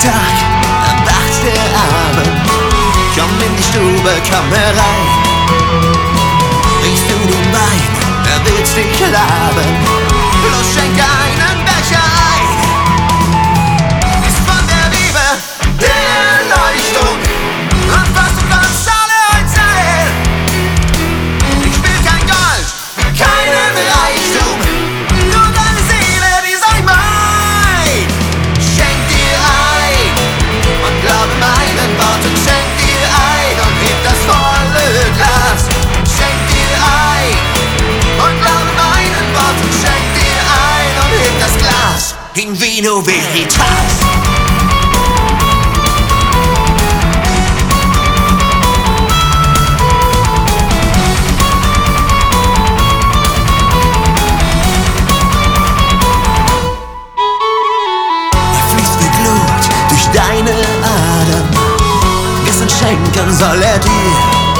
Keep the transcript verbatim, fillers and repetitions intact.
Tag, erwacht der Abend. Komm in die Stube, komm herein. Riechst du den Wein, er will's dich laben. Los, schenk einen Becher ein. Ist von der Liebe der Erleuchtung und was du kannst alle heute sein. Ich will kein Gold, keinen Reichtum, nur deine Seele, die sei mein. Schenk dir ein und glaube meinen Worten. Schenk dir ein und heb das volle Glas. Schenk dir ein und glaube meinen Worten. Schenk dir ein und heb das Glas. In vino veritas. Deine Adern, gestern schenken soll er dir